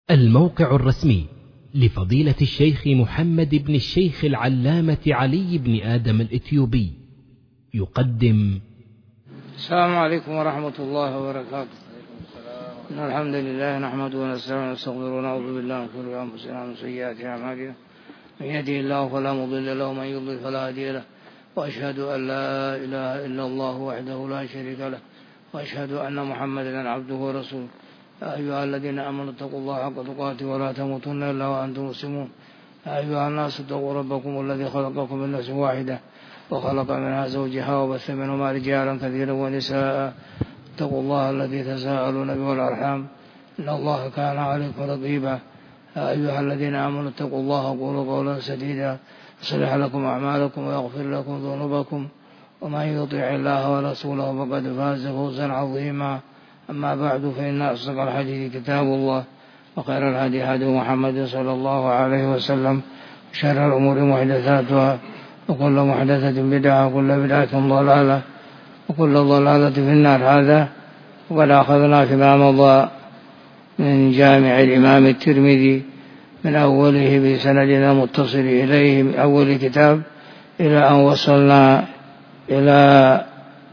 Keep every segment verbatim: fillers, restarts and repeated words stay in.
الموقع الرسمي لفضيلة الشيخ محمد بن الشيخ العلامة علي بن آدم الإثيوبي يقدم. السلام عليكم ورحمة الله وبركاته. إن الحمد لله نحمده ونستعينه ونستغفره ونعوذ بالله من شرور أنفسنا ومن سيئات أعمالنا، من يهده الله فلا مضل له ومن يضلل فلا هادي له، وأشهد أن لا إله إلا الله وحده لا شريك له، وأشهد أن محمدا عبده ورسوله. يا أيها الذين آمنوا اتقوا الله حق تقاته ولا تموتن إلا وأنتم مسلمون. يا أيها الناس اتقوا ربكم الذي خلقكم من نفس واحدة وخلق منها زوجها وبث منهما رجالا كثيرا ونساء. اتقوا الله الذي تساءلون به والأرحام إن الله كان عليكم رقيبا. يا أيها الذين آمنوا اتقوا الله وقولوا قولا سديدا يصلح لكم أعمالكم ويغفر لكم ذنوبكم، ومن يطع الله ورسوله فقد فاز فوزا عظيما. أما بعد، فإن أصدق الحديث كتاب الله، وخير الهدي هدي محمد صلى الله عليه وسلم، وشر الأمور محدثاتها، وكل محدثة بدعة، وكل بدعة ضلالة، وكل ضلالة في النار. هذا وقد أخذنا فيما مضى من جامع الإمام الترمذي من أوله بسندنا متصل إليه من أول كتاب إلى أن وصلنا إلى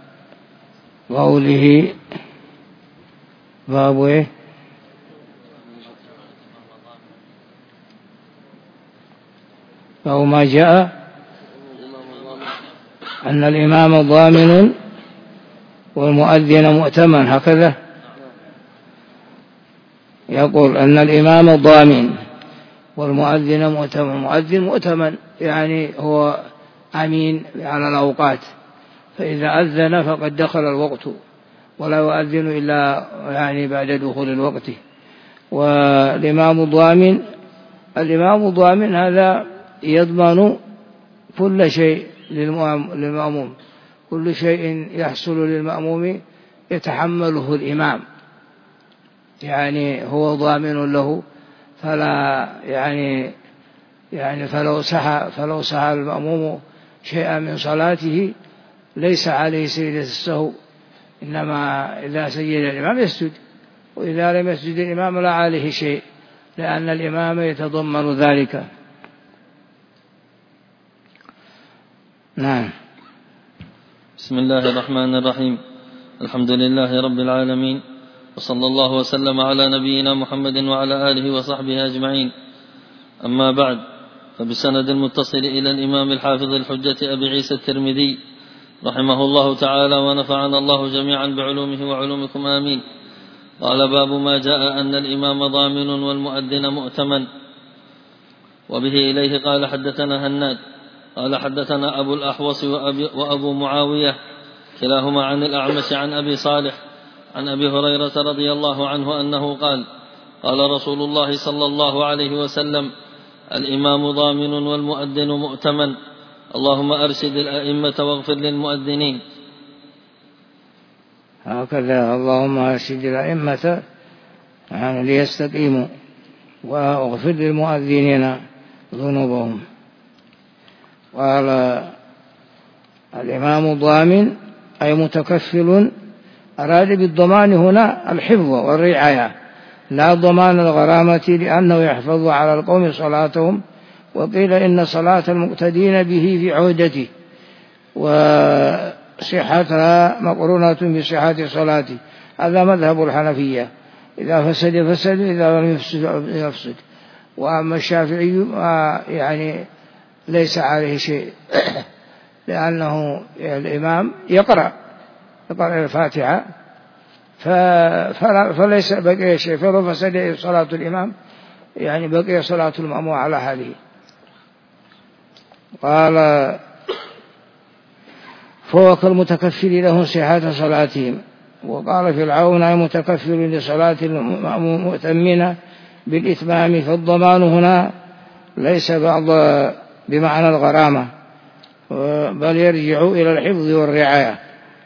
قوله باب إيه؟ باب ما جاء أن الإمام ضامن والمؤذن مؤتمن. هكذا يقول أن الإمام ضامن والمؤذن مؤتمن. المؤذن مؤتمن يعني هو أمين على الأوقات، فإذا أذن فقد دخل الوقت، ولا يؤذن إلا يعني بعد دخول الوقت. والإمام ضامن، الإمام ضامن هذا يضمن كل شيء للمأموم، كل شيء يحصل للمأموم يتحمله الإمام، يعني هو ضامن له. فلا يعني يعني فلو سعى فلو سعى المأموم شيئا من صلاته ليس عليه سجدة السهو، إنما إذا سجد الإمام يسجد، وإذا لم يسجد الإمام لا عليه شيء، لأن الإمام يتضمن ذلك. نعم. بسم الله الرحمن الرحيم. الحمد لله رب العالمين، وصلى الله وسلم على نبينا محمد وعلى آله وصحبه أجمعين. أما بعد، فبسند المتصل إلى الإمام الحافظ الحجة أبي عيسى الترمذي رحمه الله تعالى ونفعنا الله جميعا بعلومه وعلومكم آمين. قال: باب ما جاء أن الإمام ضامن والمؤذن مؤتمن. وبه إليه قال: حدثنا هناد قال: حدثنا أبو الأحوص وأبو معاوية كلاهما عن الأعمش عن أبي صالح عن أبي هريرة رضي الله عنه أنه قال: قال رسول الله صلى الله عليه وسلم: الإمام ضامن والمؤذن مؤتمن، اللهم أرشد الأئمة واغفر للمؤذنين. هكذا اللهم أرشد الأئمة يعني ليستقيموا، واغفر للمؤذنين ذنوبهم. قال: الإمام ضامن أي متكفل. أراد بالضمان هنا الحفظ والرعاية، لا ضمان الغرامة، لأنه يحفظ على القوم صلاتهم. وقيل إن صلاة المقتدين به في عهدته، وصحتها مقرونة بصحة صلاته. هذا مذهب الحنفية، إذا فسد فسد، إذا لم يفسد. وأما الشافعي يعني ليس عليه شيء، لأنه الإمام يقرأ يقرأ الفاتحة فليس بقي شيء، فلو فسد صلاة الإمام يعني بقي صلاة المأموم على حاله. قال: فهو كالمتكفل له صحة صلاتهم. وقال في العون: أي متكفل لصلاة المأموم مؤتمنة بالإتمام. فالضمان هنا ليس بعض بمعنى الغرامة، بل يرجع إلى الحفظ والرعاية.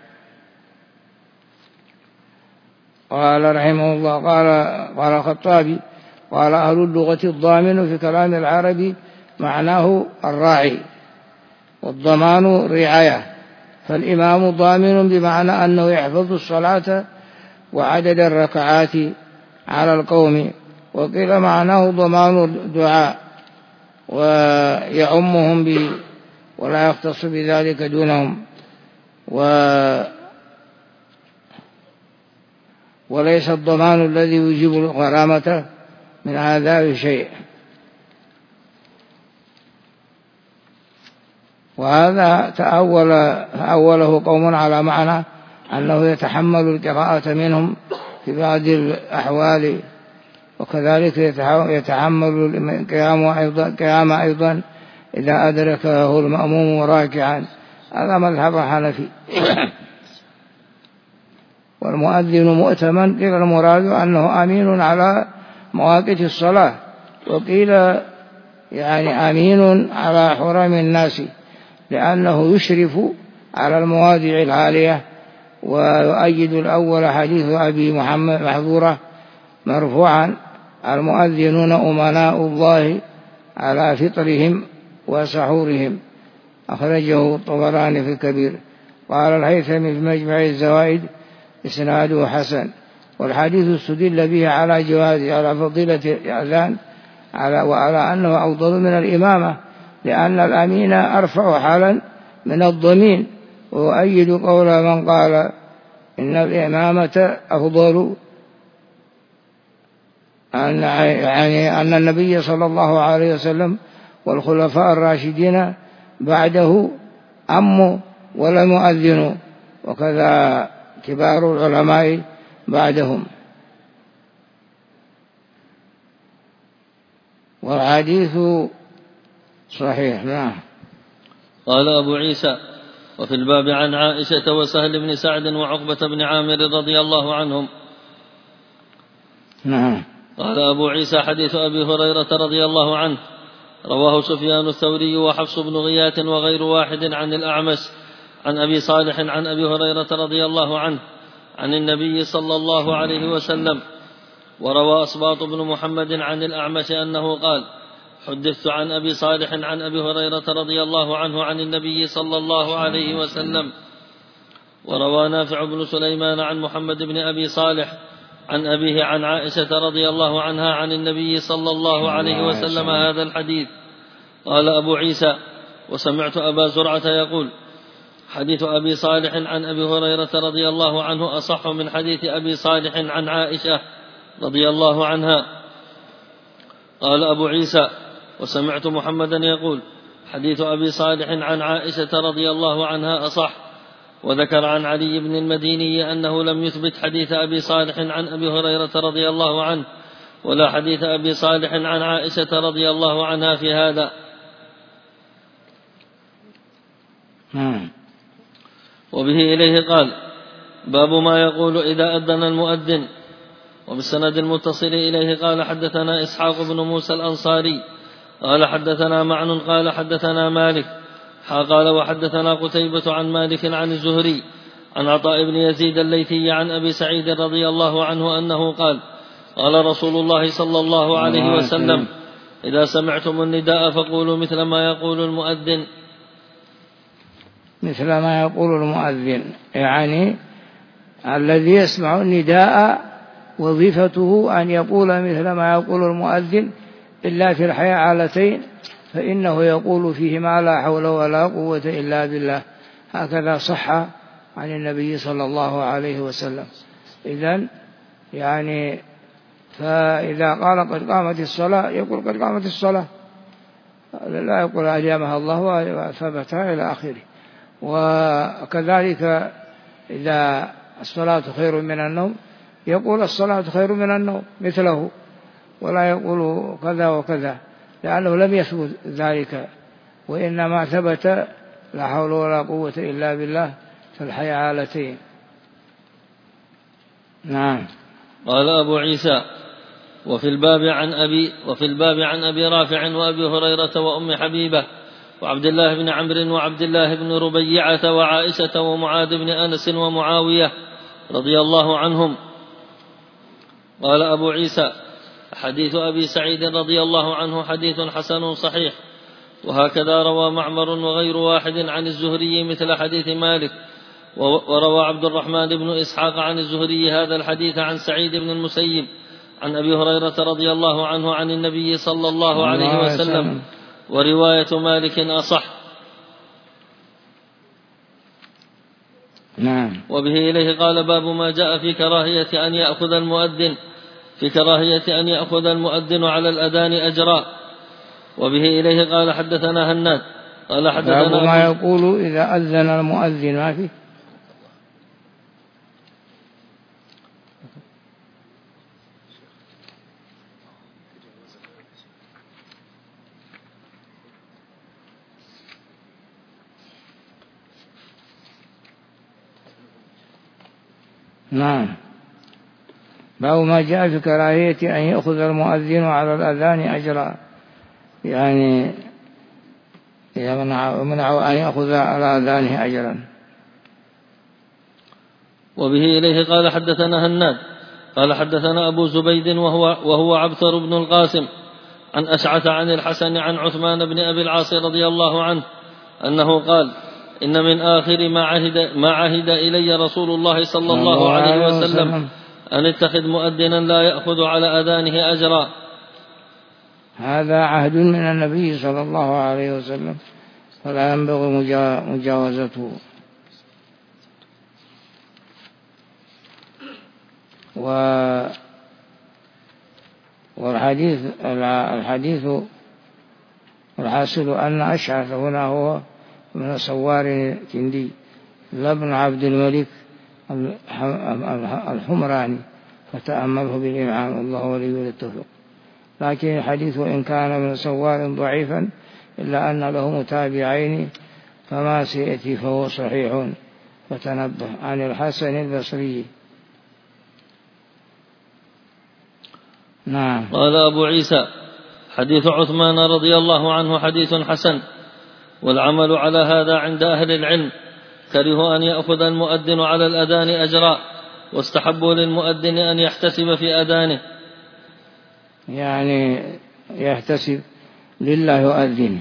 قال رحمه الله: قال قال الخطابي: قال أهل اللغة: الضامن في كلام العربي معناه الراعي، والضمان رعاية. فالإمام ضامن بمعنى أنه يحفظ الصلاة وعدد الركعات على القوم، وقيل معناه ضمان الدعاء ويعمهم به ولا يختص بذلك دونهم، و وليس الضمان الذي يجيب الغرامة من عذاب شيء. وهذا تأول تأوله قوم على معنى أنه يتحمل القراءة منهم في بعض الأحوال، وكذلك يتحمل القيام أيضا, قيام أيضا إذا أدركه المأموم راكعا. هذا مذهب الحنفي. والمؤذن مؤتمن قيل المراد أنه أمين على مواقيت الصلاة، وقيل يعني أمين على حرم الناس لأنه يشرف على المواضع العالية. ويؤيد الأول حديث أبي محمد محظورة مرفوعا: المؤذنون أمناء الله على فطرهم وسحورهم، أخرجه الطبراني في الكبير. قال الهيثمي في مجمع الزوائد إسناده حسن. والحديث استدل به على جواز على فضيلة الأذان على وعلى أنه أفضل من الإمامة، لأن الأمين أرفع حالا من الضمين. ويؤيد قول من قال إن الإمامة أفضل أن يعني أن النبي صلى الله عليه وسلم والخلفاء الراشدين بعده أموا ولم يؤذنوا، وكذا كبار العلماء بعدهم. والحديث صحيح. نعم. قال أبو عيسى: وفي الباب عن عائشة وسهل بن سعد وعقبة بن عامر رضي الله عنهم. نعم. قال أبو عيسى: حديث أبي هريرة رضي الله عنه رواه سفيان الثوري وحفص بن غياث وغير واحد عن الأعمش عن أبي صالح عن أبي هريرة رضي الله عنه عن النبي صلى الله عليه وسلم. وروى أصباط بن محمد عن الأعمش أنه قال: حدثت عن أبي صالح عن أبي هريرة رضي الله عنه عن النبي صلى الله عليه وسلم. وروى نافع بن سليمان عن محمد بن أبي صالح عن أبيه عن عائشة رضي الله عنها عن النبي صلى الله عليه وسلم هذا الحديث. قال أبو عيسى: وسمعت أبا زرعة يقول: حديث أبي صالح عن أبي هريرة رضي الله عنه أصح من حديث أبي صالح عن عائشة رضي الله عنها. قال أبو عيسى: وسمعت محمدا يقول: حديث أبي صالح عن عائشة رضي الله عنها أصح. وذكر عن علي بن المديني أنه لم يثبت حديث أبي صالح عن أبي هريرة رضي الله عنه ولا حديث أبي صالح عن عائشة رضي الله عنها في هذا. وبه إليه قال: باب ما يقول إذا أذن المؤذن. وبالسند المتصل إليه قال: حدثنا إسحاق بن موسى الأنصاري قال حدثنا معن قال حدثنا مالك قال وحدثنا قتيبة عن مالك عن الزهري عن عطاء بن يزيد الليثي عن أبي سعيد رضي الله عنه أنه قال: قال رسول الله صلى الله عليه وسلم: إذا سمعتم النداء فقولوا مثل ما يقول المؤذن. مثل ما يقول المؤذن يعني الذي يسمع النداء وظيفته أن يقول مثل ما يقول المؤذن، إلا في الحالتين فإنه يقول فيهما لا حول ولا قوة إلا بالله. هكذا صح عن النبي صلى الله عليه وسلم. إذن يعني فإذا قال قد قامت الصلاة يقول قد قامت الصلاة، لا يقول أجامها الله وثبتها إلى آخره. وكذلك إذا الصلاة خير من النوم يقول الصلاة خير من النوم مثله، ولا يقول كذا وكذا، لأنه لم يثبت ذلك، وإنما ثبت لا حول ولا قوة إلا بالله في الحالتين. نعم. قال أبو عيسى: وفي الباب عن أبي وفي الباب عن أبي رافع وأبي هريرة وأم حبيبة وعبد الله بن عمرو وعبد الله بن ربيعة وعائشة ومعاذ بن أنس ومعاوية رضي الله عنهم. قال أبو عيسى: حديث أبي سعيد رضي الله عنه حديث حسن صحيح. وهكذا روى معمر وغير واحد عن الزهري مثل حديث مالك. وروى عبد الرحمن بن إسحاق عن الزهري هذا الحديث عن سعيد بن المسيب عن أبي هريرة رضي الله عنه عن النبي صلى الله عليه وسلم، ورواية مالك أصح. نعم. وبه إليه قال باب ما جاء في كراهية أن يأخذ المؤذن في كراهية أن يأخذ المؤذن على الأذان أجرا. وبه إليه قال حدثنا هناد قال حدثنا باب ما يقول إذا أذن المؤذن ما فيه. نعم. باب ما جاء في كراهية أن يأخذ المؤذن على الأذان أجرا، يعني يمنع أن يأخذ على أذانه أجرا. وبه إليه قال حدثنا هناد قال حدثنا أبو زبيد وهو, وهو عبثر بن القاسم عن أشعث عن الحسن عن عثمان بن أبي العاص رضي الله عنه أنه قال إن من آخر ما عهد, ما عهد إلي رسول الله صلى الله عليه وسلم أن اتخذ مؤذنا لا يأخذ على أذانه أجرا. هذا عهد من النبي صلى الله عليه وسلم فلا ينبغي مجاوزته. والحديث الحديث الحاصل أن أشعث هنا هو من سوار الكندي لا بن عبد الملك الحمراني، فتأمله بالإمعان الله ولي التوفيق. لكن الحديث إن كان من سوار ضعيفا إلا أن له متابعين فما سيأتي فهو صحيح. فتنبه. عن الحسن البصري. نعم. قال أبو عيسى حديث عثمان رضي الله عنه حديث حسن، والعمل على هذا عند أهل العلم. كرهوا أن يأخذ المؤذن على الأذان أجرا، واستحبوا للمؤذن أن يحتسب في أذانه، يعني يحتسب لله يؤذن.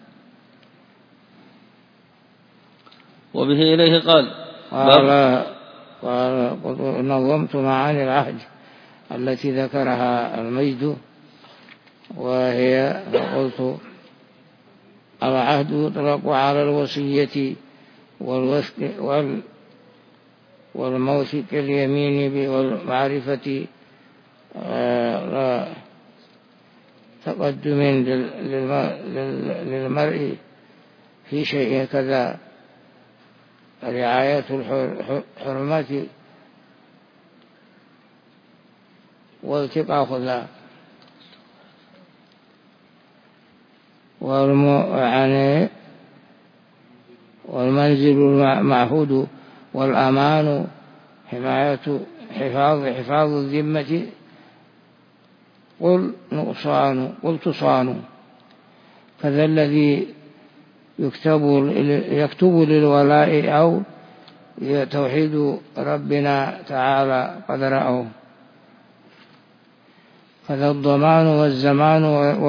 وبه إليه قال قال, قال نظمت معاني العهد التي ذكرها المجد، وهي قلت العهد يطلق على الوصية والموثق اليمين والمعرفة تقدم للمرء في شيء كذا، رعاية الحرمة والتقاء خذها، والمنزل المعهود والأمان حماية حفاظ حفاظ الذمة. قل نقصان قل تصان، كذا الذي يكتب يكتب للولاء أو توحيد ربنا تعالى قد رأوه، كذا الضمان والزمان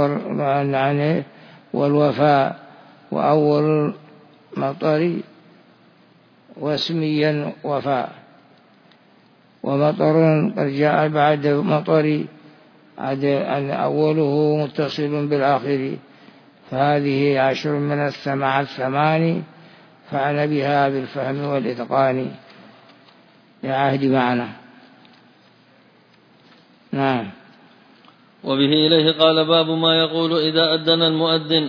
والوفاء وأول مطر واسميا وفاء، ومطر قد جاء بعد مطر أن أوله متصل بالآخر، فهذه عشر من السماع الثماني فعل بها بالفهم والإتقان لعهد معنا. نعم. وبه إليه قال باب ما يقول إذا أذن المؤذن.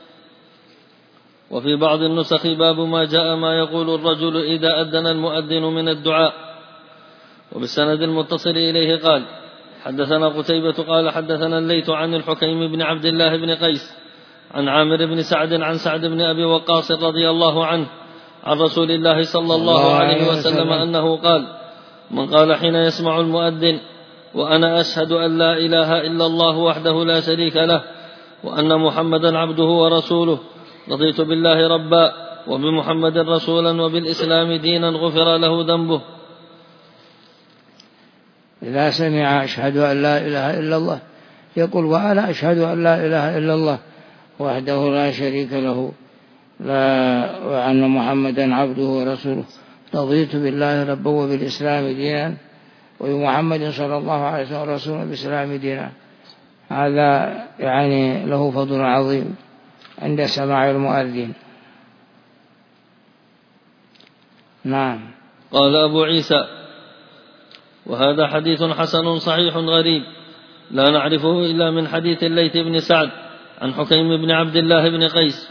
وفي بعض النسخ باب ما جاء ما يقول الرجل إذا أذن المؤذن من الدعاء. وبالسند المتصل إليه قال حدثنا قتيبة قال حدثنا الليث عن الحكيم بن عبد الله بن قيس عن عامر بن سعد عن سعد بن أبي وقاص رضي الله عنه عن رسول الله صلى الله عليه وسلم أنه قال من قال حين يسمع المؤذن وأنا أشهد أن لا إله إلا الله وحده لا شريك له وأن محمدا عبده ورسوله رضيت بالله ربا وبمحمد رسولا وبالإسلام دينا غفر له ذنبه. إذا سمع أشهد أن لا إله إلا الله يقول وأنا أشهد أن لا إله إلا الله وحده لا شريك له لا وأن محمدا عبده ورسوله رضيت بالله ربا وبالإسلام دينا وبمحمد صلى الله عليه وسلم رسول بإسلام دينا. هذا يعني له فضل عظيم عند سماع المؤذن. نعم. قال أبو عيسى: وهذا حديث حسن صحيح غريب لا نعرفه إلا من حديث الليث بن سعد عن حكيم بن عبد الله بن قيس.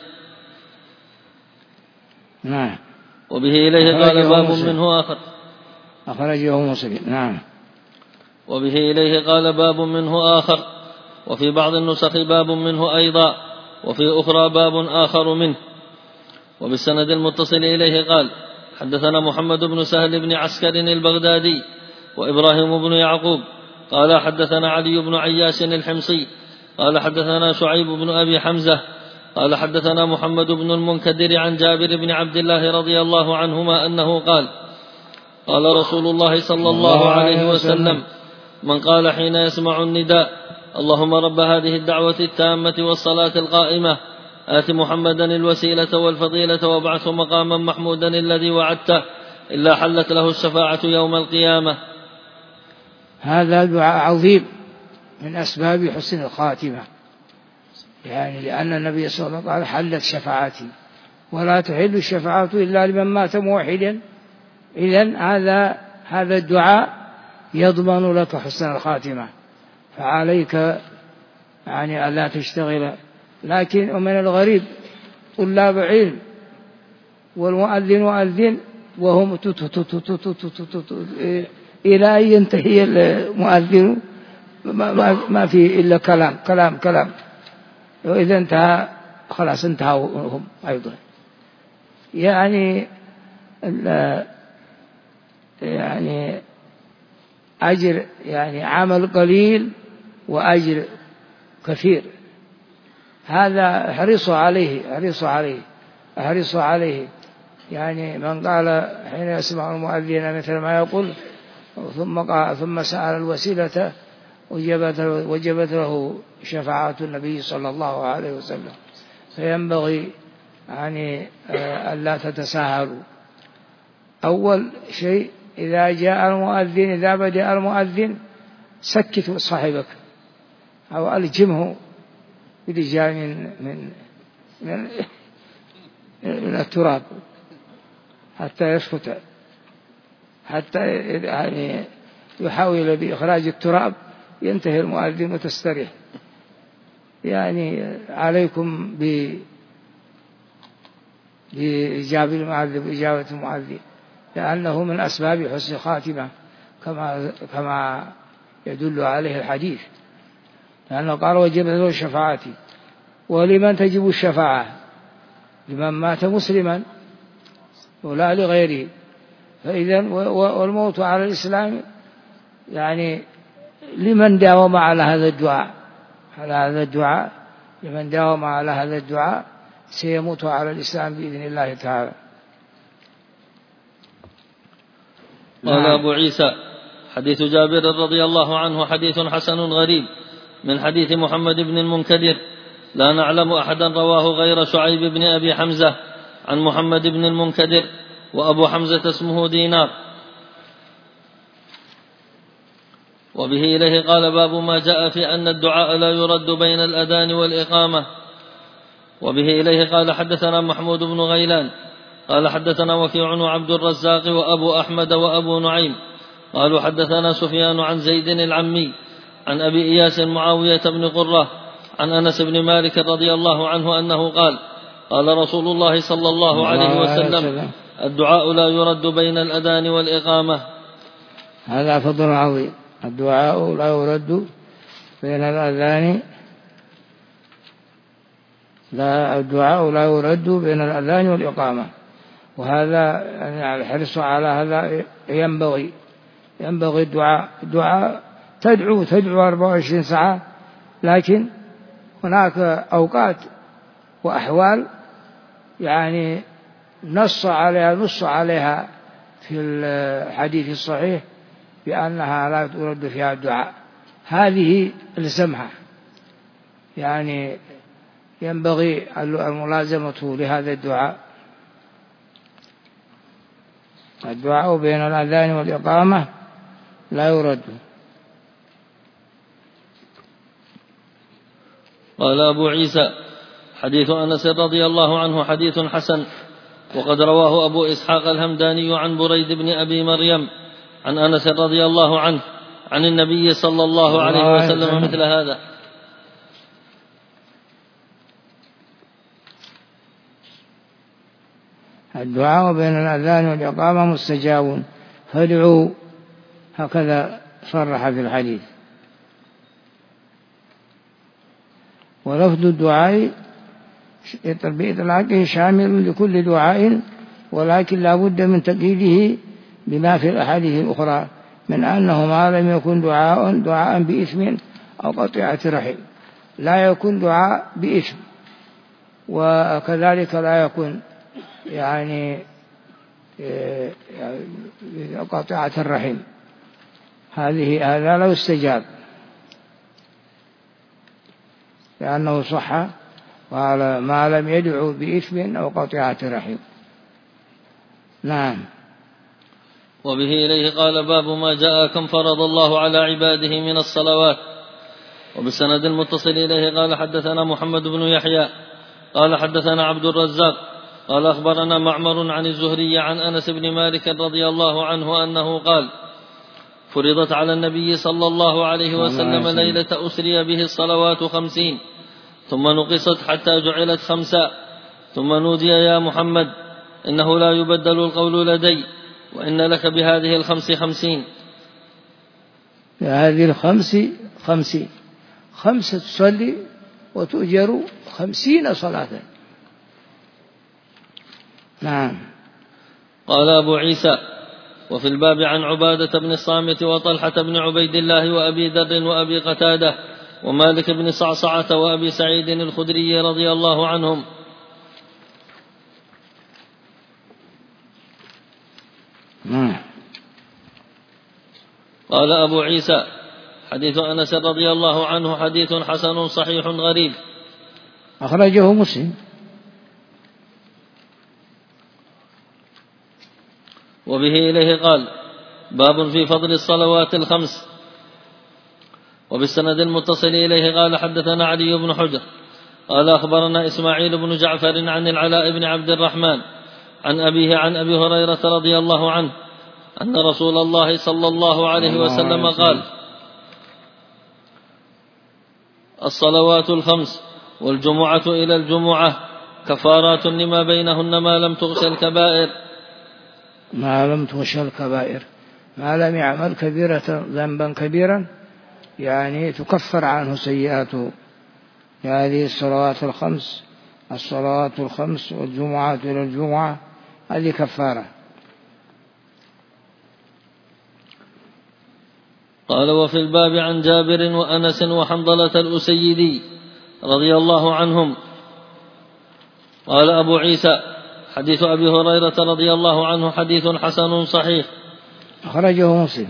نعم. وبه إليه قال باب منه آخر. أخرجه مسلم. نعم. وبه إليه قال باب منه آخر، وفي بعض النسخ باب منه أيضا، وفي أخرى باب آخر منه. وبالسند المتصل إليه قال: حدثنا محمد بن سهل بن عسكر البغدادي وإبراهيم بن يعقوب قال حدثنا علي بن عياش الحمصي قال حدثنا شعيب بن أبي حمزة قال حدثنا محمد بن المنكدر عن جابر بن عبد الله رضي الله عنهما أنه قال: قال رسول الله صلى الله عليه وسلم: من قال حين يسمع النداء: اللهم رب هذه الدعوة التامة والصلاة القائمة آت محمدا الوسيلة والفضيلة وابعثه مقاما محمودا الذي وعدته، إلا حلت له الشفاعة يوم القيامة. هذا دعاء عظيم من أسباب حسن الخاتمة، يعني لأن النبي صلى الله عليه وسلم قال: حلت شفاعتي ولا تحل الشفاعة إلا لمن مات موحدا. إذن هذا هذا الدعاء يضمن لك حسن الخاتمة، فعليك يعني ألا تشتغل. لكن ومن الغريب طلاب علم والمؤذن مؤذن وهم إلى أن ينتهي المؤذن ما في إلا كلام كلام كلام، وإذا انتهى خلاص انتهوا هم أيضا. يعني يعني أجر يعني عمل قليل وأجر كثير. هذا احرصوا عليه احرصوا عليه احرصوا عليه يعني من قال حين يسمع المؤذن مثل ما يقول ثم قال ثم سأل الوسيلة وجبت وجبت له شفاعة النبي صلى الله عليه وسلم. فينبغي يعني ألا تتساهلوا. أول شيء إذا جاء المؤذن إذا بدأ المؤذن سكت صاحبك أو ألجمه برجال من من من, من التراب حتى يسكت، حتى يعني يحاول بإخراج التراب ينتهي المؤذن وتستريح. يعني عليكم بإجابة المؤذن بإجابة المؤذن، لأنه من أسباب حسن خاتمة كما كما يدل عليه الحديث، لأنه قال: وجبت له الشفاعة. ولمن تجب الشفاعة؟ لمن مات مسلما ولا لغيره. فإذا والموت على الإسلام يعني لمن داوم على هذا الدعاء على هذا الدعاء لمن داوم على هذا الدعاء سيموت على الإسلام بإذن الله تعالى. قال أبو عيسى: حديث جابر رضي الله عنه حديث حسن غريب من حديث محمد بن المنكدر، لا نعلم أحدا رواه غير شعيب بن أبي حمزة عن محمد بن المنكدر، وأبو حمزة اسمه دينار. وبه إليه قال: باب ما جاء في أن الدعاء لا يرد بين الأذان والإقامة. وبه إليه قال: حدثنا محمود بن غيلان قال حدثنا وكيع وعبد الرزاق وأبو أحمد وأبو نعيم قالوا حدثنا سفيان عن زيد العمي عن أبي إياس معاوية بن قرة عن أنس بن مالك رضي الله عنه أنه قال: قال رسول الله صلى الله عليه وسلم: الدعاء لا يرد بين الأذان والإقامة. هذا فضل عظيم. الدعاء لا يرد بين الأذان لا الدعاء لا يرد بين الأذان والإقامة. وهذا يعني الحرص على هذا ينبغي ينبغي الدعاء الدعاء تدعو تدعو أربعة وعشرين ساعة، لكن هناك أوقات وأحوال يعني نص عليها نص عليها في الحديث الصحيح بأنها لا ترد فيها الدعاء. هذه السمحة يعني ينبغي الملازمة لهذا الدعاء. الدعاء بين الأذان والإقامة لا يرد. قال أبو عيسى: حديث أنس رضي الله عنه حديث حسن، وقد رواه أبو إسحاق الهمداني عن بريد بن أبي مريم عن أنس رضي الله عنه عن النبي صلى الله عليه وسلم مثل هذا. الدعاء بين الأذان والإقامة مستجاب فادعوا، هكذا صرح في الحديث. ولفظ الدعاء بإطلاقه شامل لكل دعاء، ولكن لا بد من تقييده بما في الأحاديث الأخرى من أنه ما لم يكن دعاء دعاء بإثم أو قطيعة رحم، لا يكون دعاء بإثم، وكذلك لا يكون يعني قطيعة الرحم، هذه هذا لا يستجاب لأنه صح، وعلى ما لم يدعو بإثم أو قطيعة رحم. نعم. وبه إليه قال: باب ما جاء كم فرض الله على عباده من الصلوات. وبالسند المتصل إليه قال: حدثنا محمد بن يحيى قال حدثنا عبد الرزاق قال أخبرنا معمر عن الزهري عن أنس بن مالك رضي الله عنه أنه قال: فرضت على النبي صلى الله عليه وسلم ليلة أسري به الصلوات خمسين، ثم نقصت حتى جعلت خمسا، ثم نودي: يا محمد إنه لا يبدل القول لدي، وإن لك بهذه الخمس خمسين. بهذه الخمس خمسين، خمسة تصلي وتؤجر خمسين صلاة. نعم. قال أبو عيسى: وفي الباب عن عبادة بن الصامت وطلحة بن عبيد الله وأبي ذر وأبي قتادة ومالك بن صعصعة وأبي سعيد الخدري رضي الله عنهم. نعم. قال أبو عيسى: حديث أنس رضي الله عنه حديث حسن صحيح غريب. أخرجه مسلم. وبه إليه قال: باب في فضل الصلوات الخمس. وبالسند المتصل إليه قال: حدثنا علي بن حجر قال أخبرنا إسماعيل بن جعفر عن العلاء بن عبد الرحمن عن أبيه عن أبي هريرة رضي الله عنه أن رسول الله صلى الله عليه وسلم قال: الصلوات الخمس والجمعة إلى الجمعة كفارات لما بينهن ما لم تغش الكبائر. ما لم تغش الكبائر، ما لم يعمل كبيرة ذنبا كبيرا يعني تكفر عنه سيئاته. هذه الصلوات الخمس، الصلوات الخمس والجمعة إلى الجمعة، هذه كفارة. قال: وفي الباب عن جابر وأنس وحنظلة الأسيدي رضي الله عنهم. قال أبو عيسى: حديث أبي هريرة رضي الله عنه حديث حسن صحيح. أخرجه مسلم.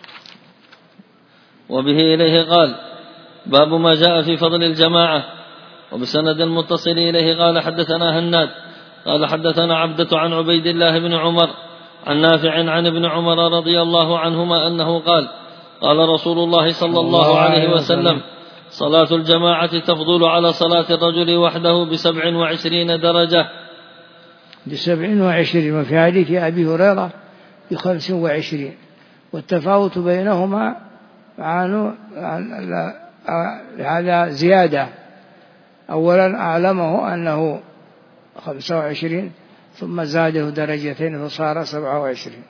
وبه إليه قال: باب ما جاء في فضل الجماعة. وبسند المتصل إليه قال: حدثنا هناد قال حدثنا عبدة عن عبيد الله بن عمر عن نافع عن ابن عمر رضي الله عنهما أنه قال: قال رسول الله صلى الله عليه وسلم: صلاة الجماعة تفضل على صلاة الرجل وحده بسبع وعشرين درجة. بسبع وعشرين، وفي حديث أبي هريرة بخمس وعشرين، والتفاوت بينهما عن هذا زيادة. أولا أعلمه أنه خمسة وعشرين، ثم زاده درجتين فصار سبعة وعشرين.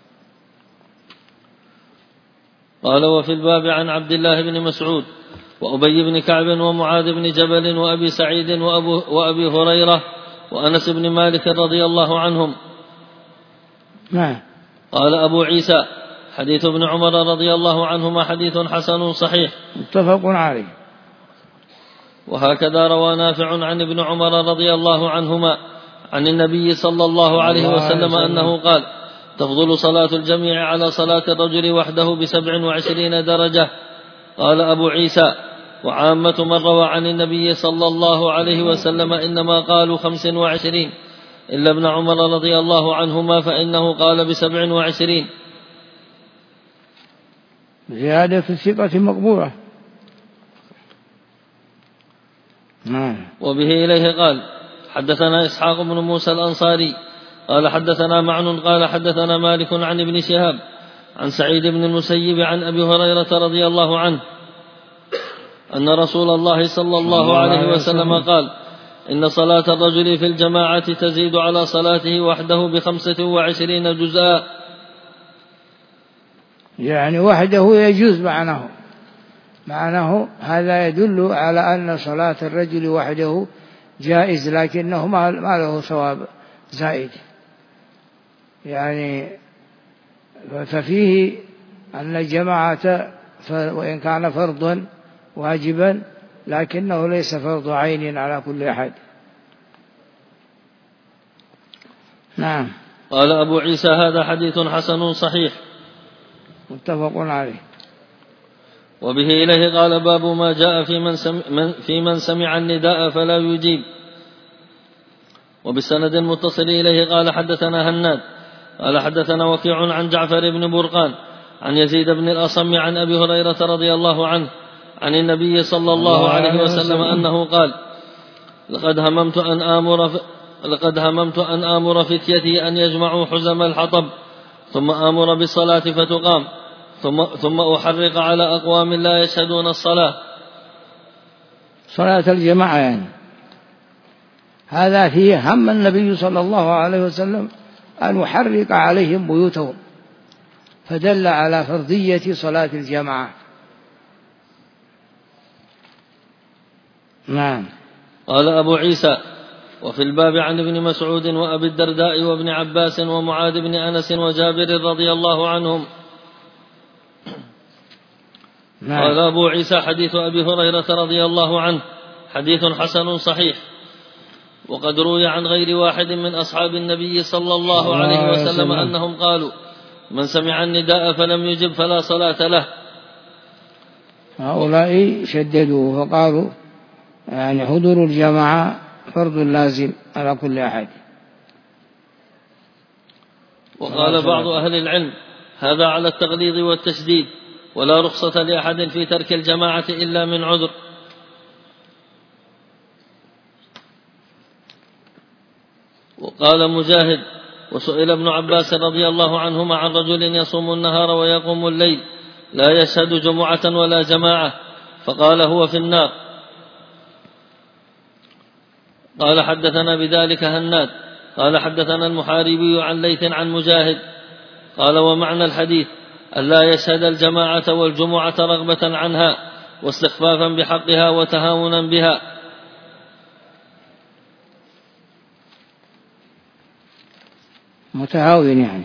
قال: وفي الباب عن عبد الله بن مسعود وأبي بن كعب ومعاذ بن جبل وأبي سعيد وأبو وأبي هريرة وأنس بن مالك رضي الله عنهم. نعم. قال أبو عيسى: حديث ابن عمر رضي الله عنهما حديث حسن صحيح متفق عليه. وهكذا روى نافع عن ابن عمر رضي الله عنهما عن النبي صلى الله عليه وسلم أنه قال: تفضل صلاة الجميع على صلاة الرجل وحده بسبع وعشرين درجة. قال أبو عيسى: وعامة من روى عن النبي صلى الله عليه وسلم إنما قالوا خمس وعشرين، إلا ابن عمر رضي الله عنهما فإنه قال بسبع وعشرين. زيادة الثقة مقبولة. نعم. وبه إليه قال حدثنا إسحاق بن موسى الأنصاري قال حدثنا معن قال حدثنا مالك عن ابن شهاب عن سعيد بن المسيب عن أبي هريرة رضي الله عنه أن رسول الله صلى الله عليه وسلم قال إن صلاة الرجل في الجماعة تزيد على صلاته وحده بخمسة وعشرين جزءا. يعني وحده يجوز معناه معناه هذا يدل على أن صلاة الرجل وحده جائز، لكنه ما له ثواب زائد. يعني ففيه أن الجماعة وإن كان فرضا واجبا لكنه ليس فرض عين على كل أحد. نعم. قال أبو عيسى هذا حديث حسن صحيح متفق عليه. وبه إليه قال باب ما جاء في من, سمع في من سمع النداء فلا يجيب. وبالسند المتصل إليه قال حدثنا هناد قال حدثنا وكيع عن جعفر بن برقان عن يزيد بن الأصم عن أبي هريرة رضي الله عنه عن النبي صلى الله عليه وسلم أنه قال لقد هممت أن آمر لقد هممت أن آمر فتيتي أن يجمعوا حزم الحطب ثم آمر بالصلاة فتقام ثم, ثم أحرق على أقوام لا يشهدون الصلاة. صلاة الجماعة يعني هذا فيه هم النبي صلى الله عليه وسلم أن يحرق عليهم بيوتهم، فدل على فرضية صلاة الجماعة. نعم. قال أبو عيسى وفي الباب عن ابن مسعود وأبي الدرداء وابن عباس ومعاذ بن أنس وجابر رضي الله عنهم. نعم. قال أبو عيسى حديث أبي هريرة رضي الله عنه حديث حسن صحيح، وقد روي عن غير واحد من أصحاب النبي صلى الله عليه وسلم أنهم قالوا من سمع النداء فلم يجب فلا صلاة له. هؤلاء شددوا فقالوا يعني حضور الجماعة فرض لازم على كل أحد. وقال بعض أهل العلم هذا على التغليظ والتشديد، ولا رخصة لأحد في ترك الجماعة إلا من عذر. وقال مجاهد وسئل ابن عباس رضي الله عنهما عن رجل يصوم النهار ويقوم الليل لا يشهد جمعة ولا جماعة فقال هو في النار. قال حدثنا بذلك هناد قال حدثنا المحاربي عن ليث عن مجاهد قال ومعنى الحديث ألا يشهد الجماعة والجمعة رغبة عنها واستخفافا بحقها وتهاونا بها. متهاون يعني.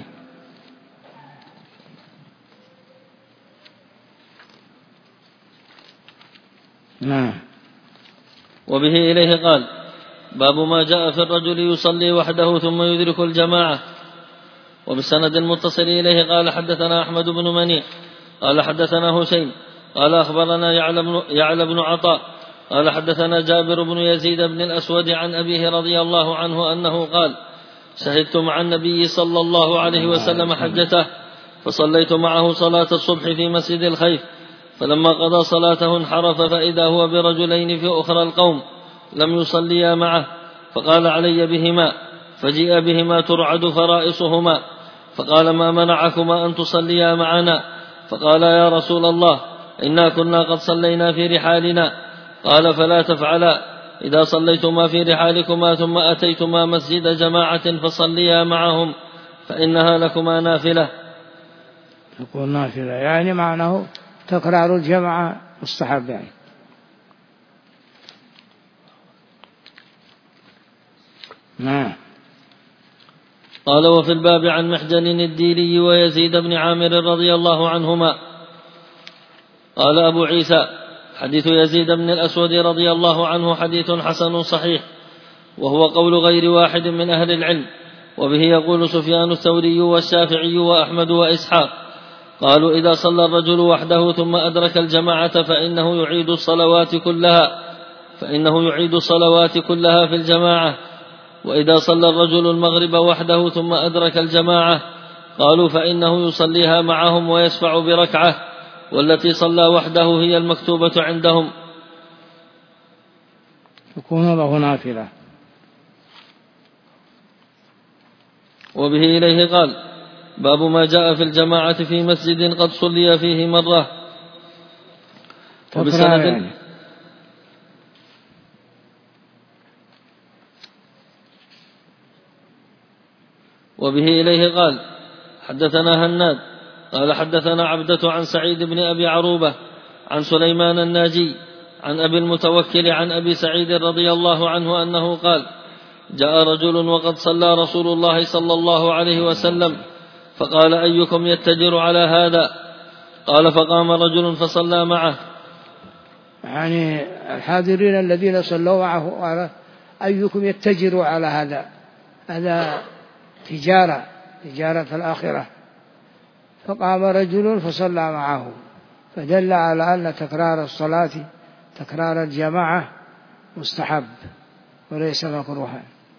نعم. وبه إليه قال باب ما جاء في الرجل يصلي وحده ثم يدرك الجماعة. وبالسند المتصل إليه قال حدثنا أحمد بن منيع قال حدثنا هشيم قال أخبرنا يعلى بن عطاء قال حدثنا جابر بن يزيد بن الأسود عن أبيه رضي الله عنه أنه قال شهدت مع النبي صلى الله عليه وسلم حجته فصليت معه صلاة الصبح في مسجد الخيف، فلما قضى صلاته انحرف فإذا هو برجلين في أخرى القوم لم يصليا معه، فقال علي بهما، فجيء بهما ترعد فرائصهما، فقال ما منعكما أن تصليا معنا؟ فقال يا رسول الله إنا كنا قد صلينا في رحالنا. قال فلا تفعلا، إذا صليتما في رحالكما ثم أتيتما مسجد جماعة فصليا معهم فإنها لكما نافلة. تكون نافلة يعني معناه تكرار الجماعة مستحب يعني. نعم. قال وفي الباب عن محجن الديلي ويزيد بن عامر رضي الله عنهما. قال أبو عيسى حديث يزيد بن الأسود رضي الله عنه حديث حسن صحيح، وهو قول غير واحد من أهل العلم، وبه يقول سفيان الثوري والشافعي وأحمد وإسحاق. قالوا إذا صلى الرجل وحده ثم أدرك الجماعة فإنه يعيد الصلوات كلها فإنه يعيد الصلوات كلها في الجماعة. وإذا صلى الرجل المغرب وحده ثم أدرك الجماعة قالوا فإنه يصليها معهم ويشفع بركعة، والتي صلى وحده هي المكتوبة عندهم. يكون له نافلة. وبه إليه قال: باب ما جاء في الجماعة في مسجد قد صلي فيه مرة. وبسند يعني. وبه إليه قال: حدثنا هناد قال حدثنا عبدة عن سعيد بن أبي عروبة عن سليمان الناجي عن أبي المتوكل عن أبي سعيد رضي الله عنه أنه قال: جاء رجل وقد صلى رسول الله صلى الله عليه وسلم فقال: أيكم يتجر على هذا؟ قال: فقام رجل فصلى معه. يعني الحاضرين الذين صلوا معه قال: أيكم يتجر على هذا؟ هذا تجارة تجارة الآخرة. فقام رجل فصلى معه، فدل على أن تكرار الصلاة تكرار الجماعة مستحب وليس مكروها.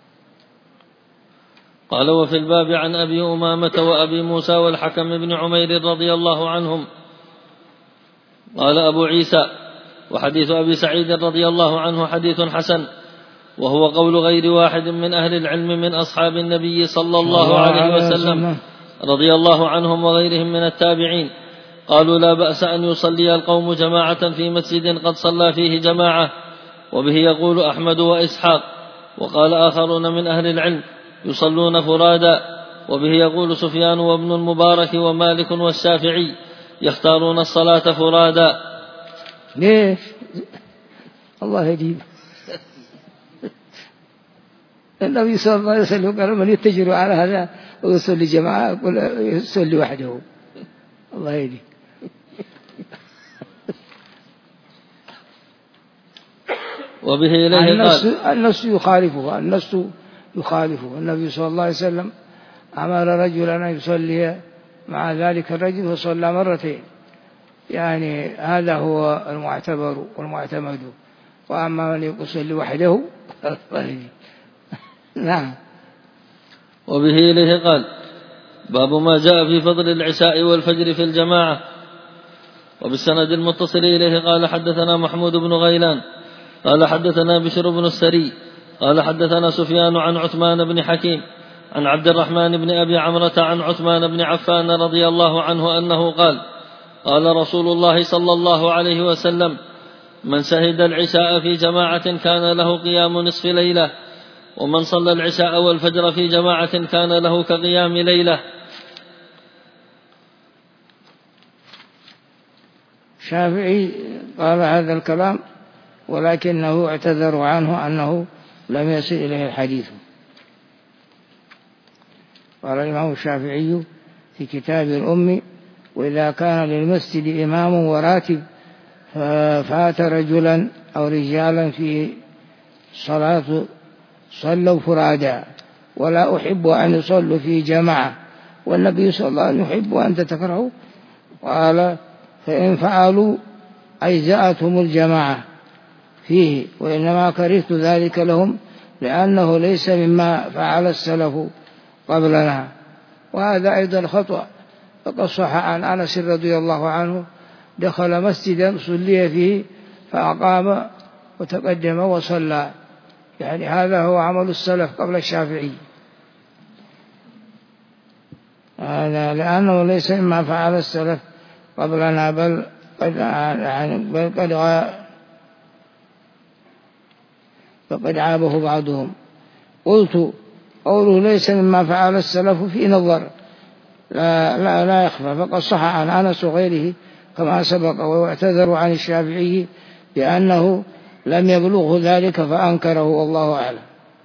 قال: وفي الباب عن أبي أمامة وأبي موسى والحكم بن عمير رضي الله عنهم. قال أبو عيسى: وحديث أبي سعيد رضي الله عنه حديث حسن، وهو قول غير واحد من أهل العلم من أصحاب النبي صلى الله عليه وسلم رضي الله عنهم وغيرهم من التابعين. قالوا: لا بأس أن يصلي القوم جماعة في مسجد قد صلى فيه جماعة. وبه يقول أحمد وإسحاق. وقال آخرون من أهل العلم: يصلون فرادا. وبه يقول سفيان وابن المبارك ومالك والشافعي: يختارون الصلاة فرادا. ليش؟ الله يجيب. النبي صلى الله عليه وسلم قال: من يتجر على هذا ويصلي جماعة يقول يصلي وحده. الله يجيب. وبه إليه قال: النص يخالفه النص يخالفه النبي صلى الله عليه وسلم أمر رجلا أن يصلي مع ذلك الرجل فصلى مرتين، يعني هذا هو المعتبر والمعتمد. وأما من يصلي وحده نعم. وبه إليه قال: باب ما جاء في فضل العشاء والفجر في الجماعة. وبالسند المتصل إليه قال: حدثنا محمود بن غيلان قال حدثنا بشر بن السري قال حدثنا سفيان عن عثمان بن حكيم عن عبد الرحمن بن أبي عمرة عن عثمان بن عفان رضي الله عنه أنه قال: قال رسول الله صلى الله عليه وسلم: من شهد العشاء في جماعة كان له قيام نصف ليلة، ومن صلى العشاء والفجر في جماعة كان له كقيام ليلة. الشافعي قال هذا الكلام، ولكنه اعتذر عنه أنه لم يصل إليه الحديث. قال الإمام الشافعي في كتاب الأم: وإذا كان للمسجد إمام وراتب ففات رجلا أو رجالا في صلاة صلوا فرادا، ولا أحب أن يصلوا في جماعة، والنبي صلى الله عليه وسلم يحب أن تتكرهوا. قال: فإن فعلوا أجزأتهم الجماعة فيه، وإنما كرهت ذلك لهم لأنه ليس مما فعل السلف قبلنا. وهذا أيضا خطأ، فقد صح عن أنس رضي الله عنه: دخل مسجدا صلي فيه فأقام وتقدم وصلى، يعني هذا هو عمل السلف قبل الشافعي، هذا لأنه ليس مما فعل السلف قبلنا، بل قد يعني بل قد فقد عابه بعضهم. قلت: قوله ليس مما فعل السلف في نظر لا, لا, لا يخفى، فقد صح عن أنس وغيره كما سبق، واعتذر عن الشافعي بأنه لم يبلغه ذلك فأنكره، والله أعلم.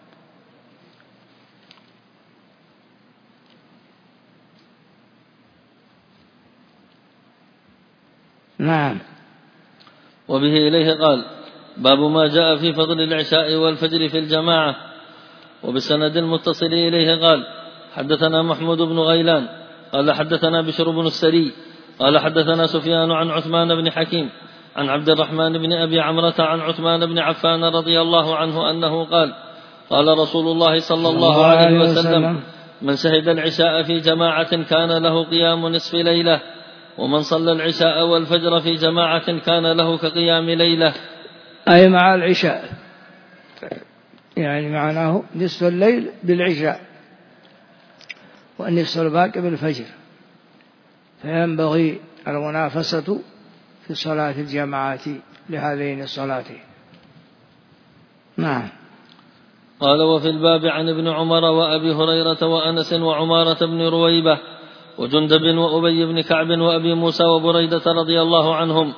نعم. وبه إليه قال: باب ما جاء في فضل العشاء والفجر في الجماعة. وبسند المتصل إليه قال: حدثنا محمود بن غيلان قال حدثنا بشر بن السري قال حدثنا سفيان عن عثمان بن حكيم عن عبد الرحمن بن أبي عمرة عن عثمان بن عفان رضي الله عنه أنه قال: قال رسول الله صلى الله عليه وسلم: من شهد العشاء في جماعة كان له قيام نصف ليلة، ومن صلى العشاء والفجر في جماعة كان له كقيام ليلة. أي مع العشاء، يعني معناه نصف الليل بالعشاء والنصف الباقي بالفجر، فينبغي المنافسة في صلاة الجماعة لهذين الصلاتين. نعم. قال وفي الباب عن ابن عمر وأبي هريرة وأنس وعمارة بن رويبة وجندب وأبي بن كعب وأبي موسى وبريدة رضي الله عنهم.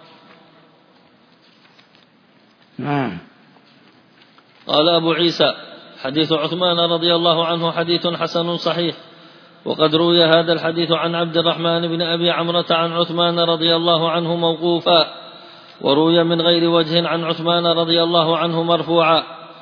نعم. قال أبو عيسى حديث عثمان رضي الله عنه حديث حسن صحيح، وقد روي هذا الحديث عن عبد الرحمن بن أبي عمرة عن عثمان رضي الله عنه موقوفا، وروي من غير وجه عن عثمان رضي الله عنه مرفوعا.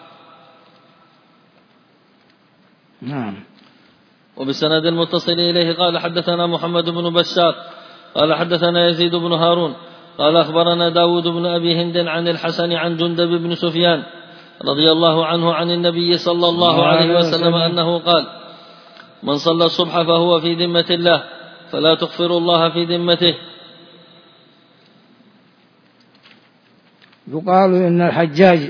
نعم. وبسند المتصل إليه قال حدثنا محمد بن بشار قال حدثنا يزيد بن هارون قال أخبرنا داود بن أبي هند عن الحسن عن جندب بن سفيان رضي الله عنه عن النبي صلى الله عليه وسلم أنه قال: من صلى الصبح فهو في ذمة الله فلا تغفر الله في ذمته. يقال إن الحجاج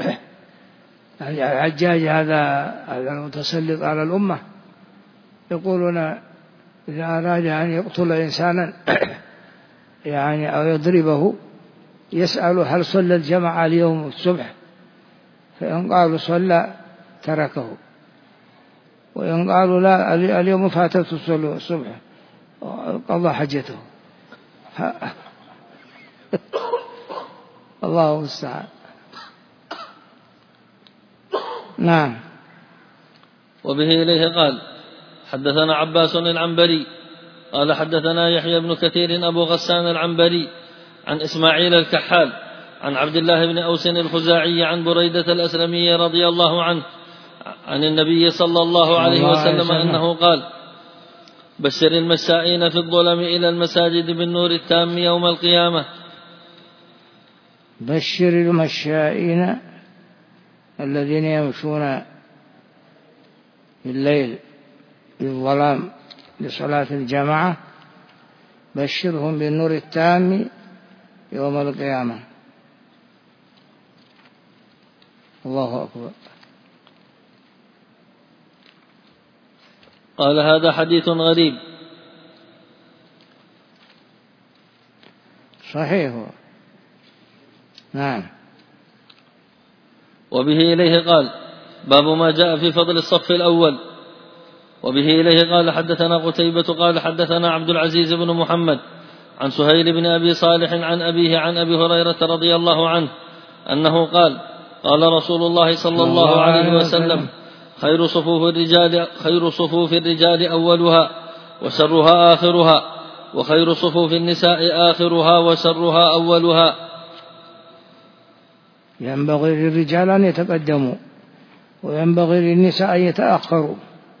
الحجاج هذا هذا المتسلط على الأمة، يقولون إذا أراد أن يقتل إنسانا يعني أو يضربه يسأل هل صلى الجماعة اليوم الصبح، فإن قالوا صلى تركه، وإن قالوا لا اليوم فاتته الصلاة الصبح قضى حجته. الله المستعان. نعم. وبه إليه قال حدثنا عباس العنبري قال حدثنا يحيى بن كثير أبو غسان العنبري عن إسماعيل الكحال عن عبد الله بن أوس الخزاعي عن بريدة الأسلمي رضي الله عنه عن النبي صلى الله عليه وسلم أنه قال: بشر المشائين في الظلم إلى المساجد بالنور التام يوم القيامة. بشر المشائين الذين يمشون في الليل بالظلام لصلاة الجماعة، بشرهم بالنور التام يوم القيامة. الله أكبر. قال هذا حديث غريب. صحيح. نعم. وبه إليه قال: باب ما جاء في فضل الصف الأول. وبه إليه قال حدثنا قتيبة قال حدثنا عبد العزيز بن محمد عن سهيل بن أبي صالح عن أبيه عن أبي هريرة رضي الله عنه أنه قال: قال رسول الله صلى الله عليه وسلم: خير صفوف الرجال خير صفوف الرجال أولها وشرها آخرها، وخير صفوف النساء آخرها وشرها أولها. ينبغي للرجال أن يتقدموا وينبغي للنساء أن يتأخروا.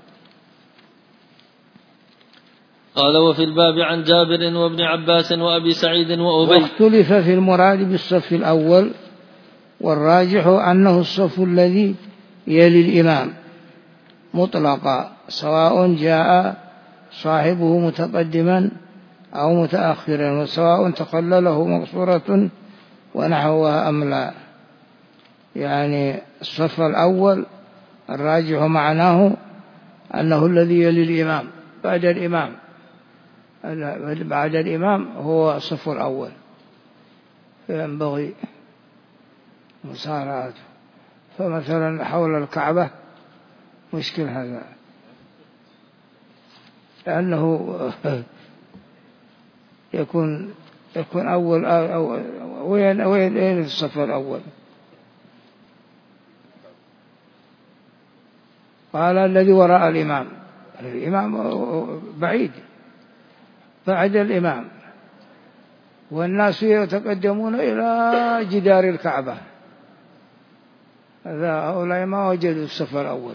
قال وفي الباب عن جابر وابن عباس وأبي سعيد وأبي. واختلف في المراد بالصف الأول، والراجح أنه الصف الذي يلي الإمام مطلقا، سواء جاء صاحبه متقدما أو متأخرا، وسواء تقلله مقصورة ونحوها أم لا. يعني الصف الأول الراجح معناه أنه الذي يلي الإمام بعد الإمام بعد الإمام هو الصف الأول، فينبغي مسارعته. فمثلا حول الكعبة مشكل هذا، لأنه يكون يكون أول أو وين وين الصف الأول. قال الذي وراء الإمام، الإمام بعيد بعد الإمام، والناس يتقدمون إلى جدار الكعبة، هذا هؤلاء ما وجدوا الصف الأول.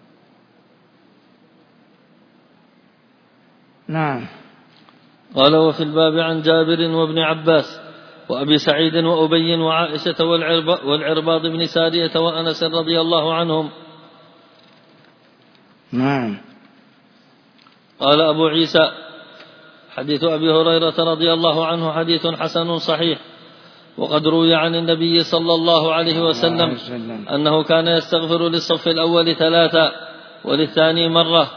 نعم. قال وفي الباب عن جابر وابن عباس وأبي سعيد وأبي وعائشة والعرباض بن سارية وأنس رضي الله عنهم. نعم. قال أبو عيسى: حديث أبي هريرة رضي الله عنه حديث حسن صحيح، وقد روي عن النبي صلى الله عليه وسلم أنه كان يستغفر للصف الأول ثلاثا وللثاني مرة.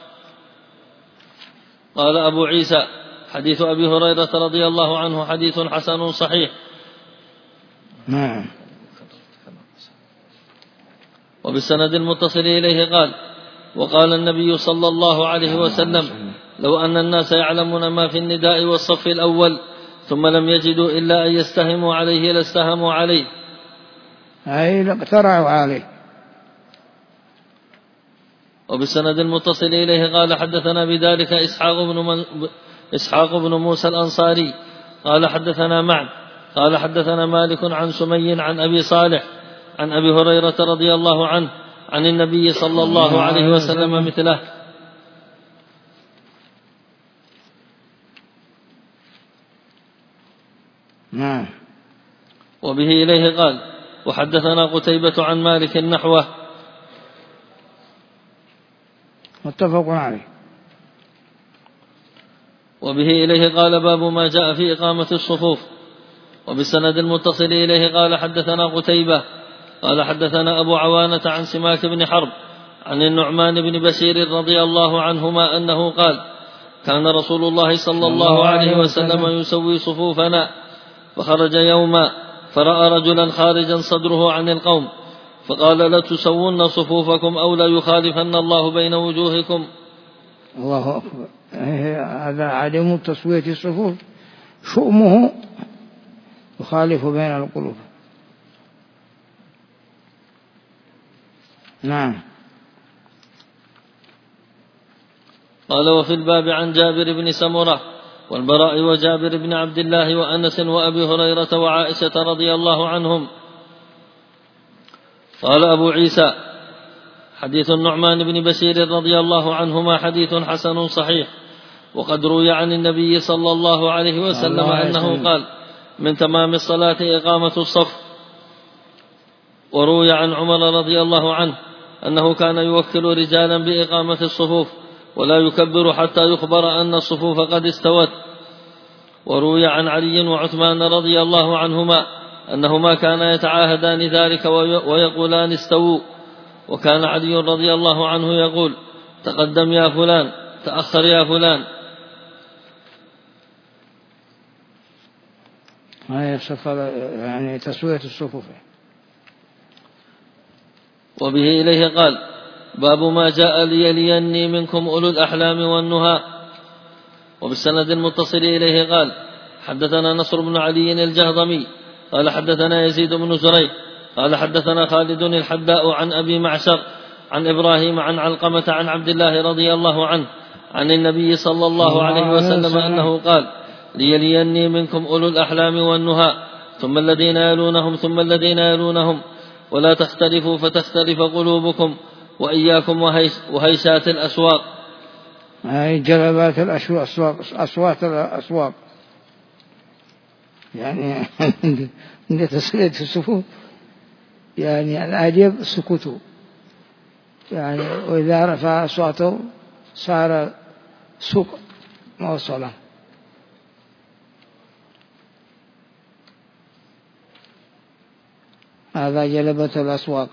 قال أبو عيسى حديث أبي هريرة رضي الله عنه حديث حسن صحيح. نعم. وبالسند المتصل إليه قال: وقال النبي صلى الله عليه وسلم: لو أن الناس يعلمون ما في النداء والصف الأول ثم لم يجدوا إلا أن يستهموا عليه لاستهموا عليه، أي لاقترعوا عليه. وبالسند المتصل إليه قال: حدثنا بذلك إسحاق بن, من... إسحاق بن موسى الأنصاري قال: حدثنا معن قال: حدثنا مالك عن سمي عن أبي صالح عن أبي هريرة رضي الله عنه عن النبي صلى الله عليه وسلم مثله. نعم. وبه إليه قال: وحدثنا قتيبة عن مالك نحوه. متفق عليه. وبه إليه قال: باب ما جاء في إقامة الصفوف. وبالسند المتصل إليه قال: حدثنا قتيبة قال: حدثنا أبو عوانة عن سماك بن حرب عن النعمان بن بشير رضي الله عنهما أنه قال: كان رسول الله صلى الله عليه وسلم يسوي صفوفنا، فخرج يوما فرأى رجلا خارجا صدره عن القوم، فقال: لتسوون صفوفكم أو لا يخالفن الله بين وجوهكم. الله أكبر. هذا عدم تسوية الصفوف شؤمه يخالف بين القلوب. نعم. قال: وفي الباب عن جابر بن سمرة والبراء وجابر بن عبد الله وأنس وأبي هريرة وعائشة رضي الله عنهم. قال أبو عيسى: حديث النعمان بن بشير رضي الله عنهما حديث حسن صحيح، وقد روي عن النبي صلى الله عليه وسلم أنه قال: من تمام الصلاة إقامة الصف. وروي عن عمر رضي الله عنه أنه كان يوكل رجالا بإقامة الصفوف ولا يكبر حتى يخبر أن الصفوف قد استوت. وروي عن علي وعثمان رضي الله عنهما أنهما كانا يتعاهدان ذلك ويقولان استووا، وكان علي رضي الله عنه يقول: تقدم يا فلان، تأخر يا فلان. هاي يعني تسوية الصفوف. وبه إليه قال: باب ما جاء ليليني منكم أولو الأحلام والنهى. وبالسند المتصل إليه قال: حدثنا نصر بن علي الجهضمي قال: حدثنا يزيد بن زريع قال: حدثنا خالد الحداء عن أبي معشر عن إبراهيم عن علقمة عن عبد الله رضي الله عنه عن النبي صلى الله عليه وسلم أنه قال: ليليني منكم أولو الأحلام والنهى ثم الذين يلونهم ثم الذين يلونهم، ولا تختلفوا فتختلف قلوبكم، وإياكم وهيشات الأسواق. هاي جلبات الأسواق، أصوات الأسواق يعني عند تسوية الصفوف يعني الأدب سكوته يعني، وإذا رفع أصواته صار سوق موصلة. هذا جلبة الأسواق.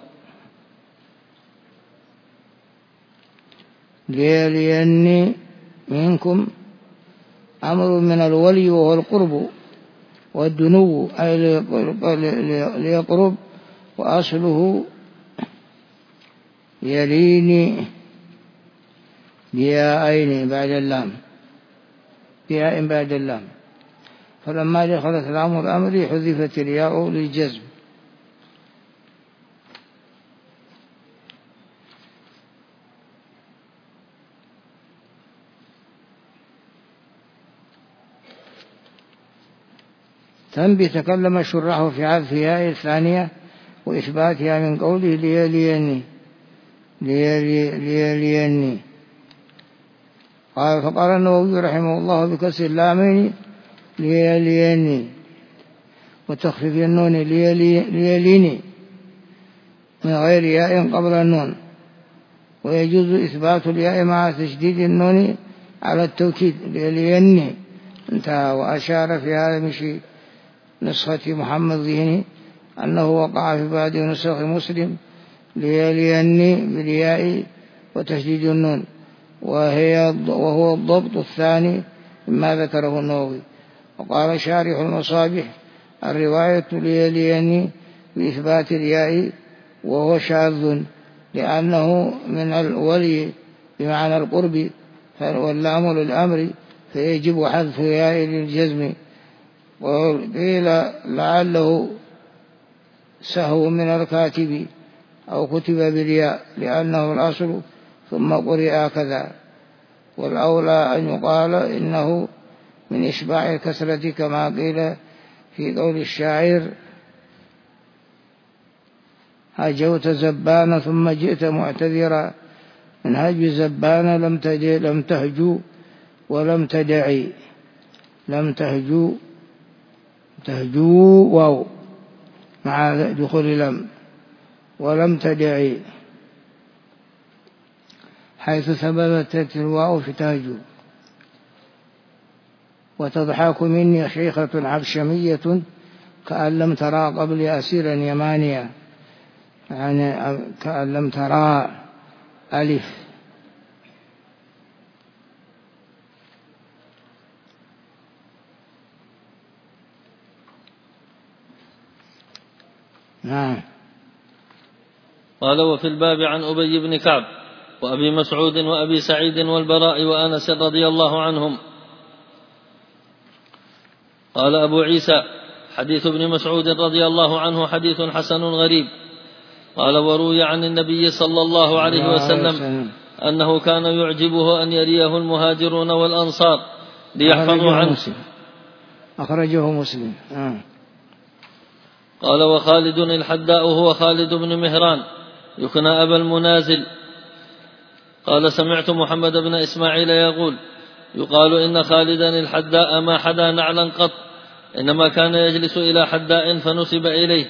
ليليني منكم أمر من الولي وهو القرب والدنو أي ليقرب، وأصله يليني بياءين بعد اللام، بياء بعد اللام، فلما دخلت لام الأمر حذفت الياء للجزم. تنبي تكلم الشراح في عرف ياء الثانية وإثباتها من قوله ليليني ليليني. قال فقال النووي رحمه الله بكسر اللامين ليليني وتخفيف النون ليليني من غير ياء قبل النون، ويجوز إثبات الياء مع تشديد النون على التوكيد ليني انتهى. وأشار في هذا مشي نسخة محمد ذهني أنه وقع في بعض نسخ مسلم ليني بالياء وتشديد النون، وهي وهو الضبط الثاني مما ذكره النووي. وقال شارح المصابيح الرواية ليني بإثبات الياء وهو شاذ لأنه من الولي بمعنى القرب واللام للأمر فيجب حذف ياء للجزم. وقيل لعله سهو من الكاتب أو كتب بالياء لأنه الأصل ثم قرئ كذا، والأولى أن يقال إنه من إشباع الكسرة كما قيل في قول الشاعر هجوت زبان ثم جئت معتذرا من هجو زبان لم لم تهجو ولم تدعي، لم تهجو تهجو واو مع دخول لم ولم تدعي حيث ثبتت الواو في تهجو. وتضحك مني شيخة عبشمية كأن لم ترى قبل أسيرا يمانيا، يعني كأن لم ترى ألف. نعم. قال وفي الباب عن أبي بن كعب وأبي مسعود وأبي سعيد والبراء وأنس رضي الله عنهم. قال أبو عيسى حديث ابن مسعود رضي الله عنه حديث حسن غريب. قال وروي عن النبي صلى الله عليه وسلم أنه كان يعجبه أن يريه المهاجرون والأنصار ليحفظوا عنه. أخرجه مسلم. آه. قال وخالد الحداء هو خالد بن مهران يكنى أبا المنازل. قال سمعت محمد بن إسماعيل يقول يقال إن خالدا الحداء ما حدا نعلا قط، إنما كان يجلس إلى حداء فنسب إليه.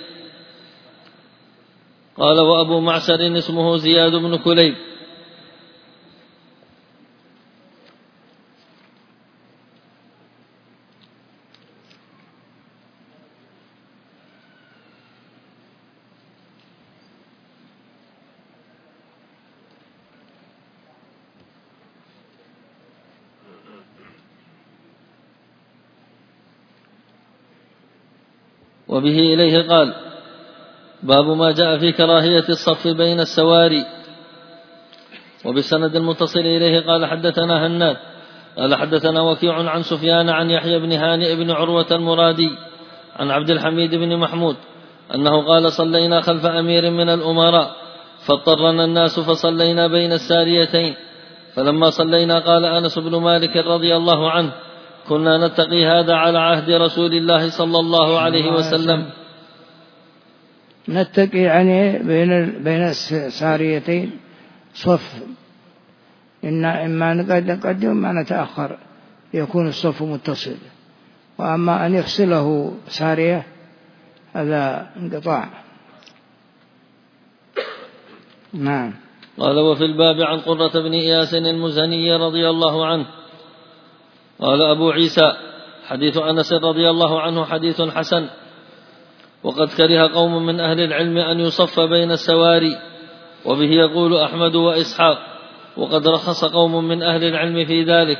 قال وأبو معسر اسمه زياد بن كليب. وبه إليه قال باب ما جاء في كراهية الصف بين السواري. وبالسند المتصل إليه قال حدثنا هناد قال حدثنا وكيع عن سفيان عن يحيى بن هانئ بن عروة المرادي عن عبد الحميد بن محمود أنه قال صلينا خلف أمير من الأمراء فاضطرنا الناس فصلينا بين الساريتين، فلما صلينا قال أنس بن مالك رضي الله عنه كنا نتقي هذا على عهد رسول الله صلى الله عليه وسلم. نتقي يعني بين بين الساريتين صف، إن إما نقدم وإما نتأخر يكون الصف متصل، وأما أن يفصله سارية هذا انقطاع. نعم. قال وفي الباب عن قرة بن إياس المزني رضي الله عنه. قال أبو عيسى حديث أنس رضي الله عنه حديث حسن. وقد كره قوم من أهل العلم أن يصف بين السواري، وبه يقول أحمد وإسحاق، وقد رخص قوم من أهل العلم في ذلك.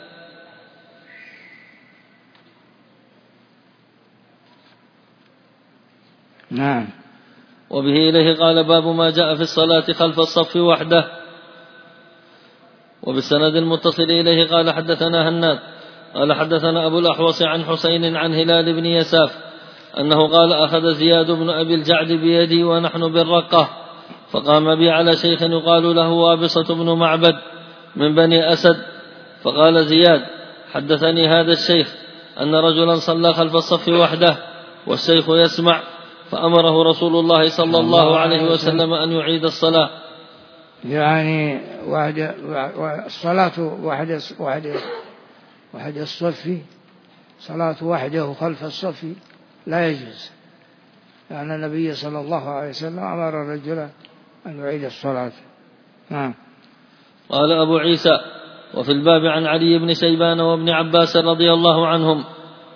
نعم. وبه إليه قال باب ما جاء في الصلاة خلف الصف وحده. وبالسند المتصل إليه قال حدثنا هناد قال حدثنا أبو الأحوص عن حسين عن هلال بن يساف أنه قال أخذ زياد بن أبي الجعد بيدي ونحن بالرقة، فقام بي على شيخ يقال له وابصة بن معبد من بني أسد، فقال زياد حدثني هذا الشيخ أن رجلا صلى خلف الصف وحده والشيخ يسمع، فأمره رسول الله صلى الله عليه وسلم أن يعيد الصلاة. يعني وحده الصلاة وحده وحده وحده الصف، صلاة وحده خلف الصف لا يجوز، لأن يعني النبي صلى الله عليه وسلم أمر الرجل أن يعيد الصلاة. نعم. قال أبو عيسى وفي الباب عن علي بن شيبان وابن عباس رضي الله عنهم.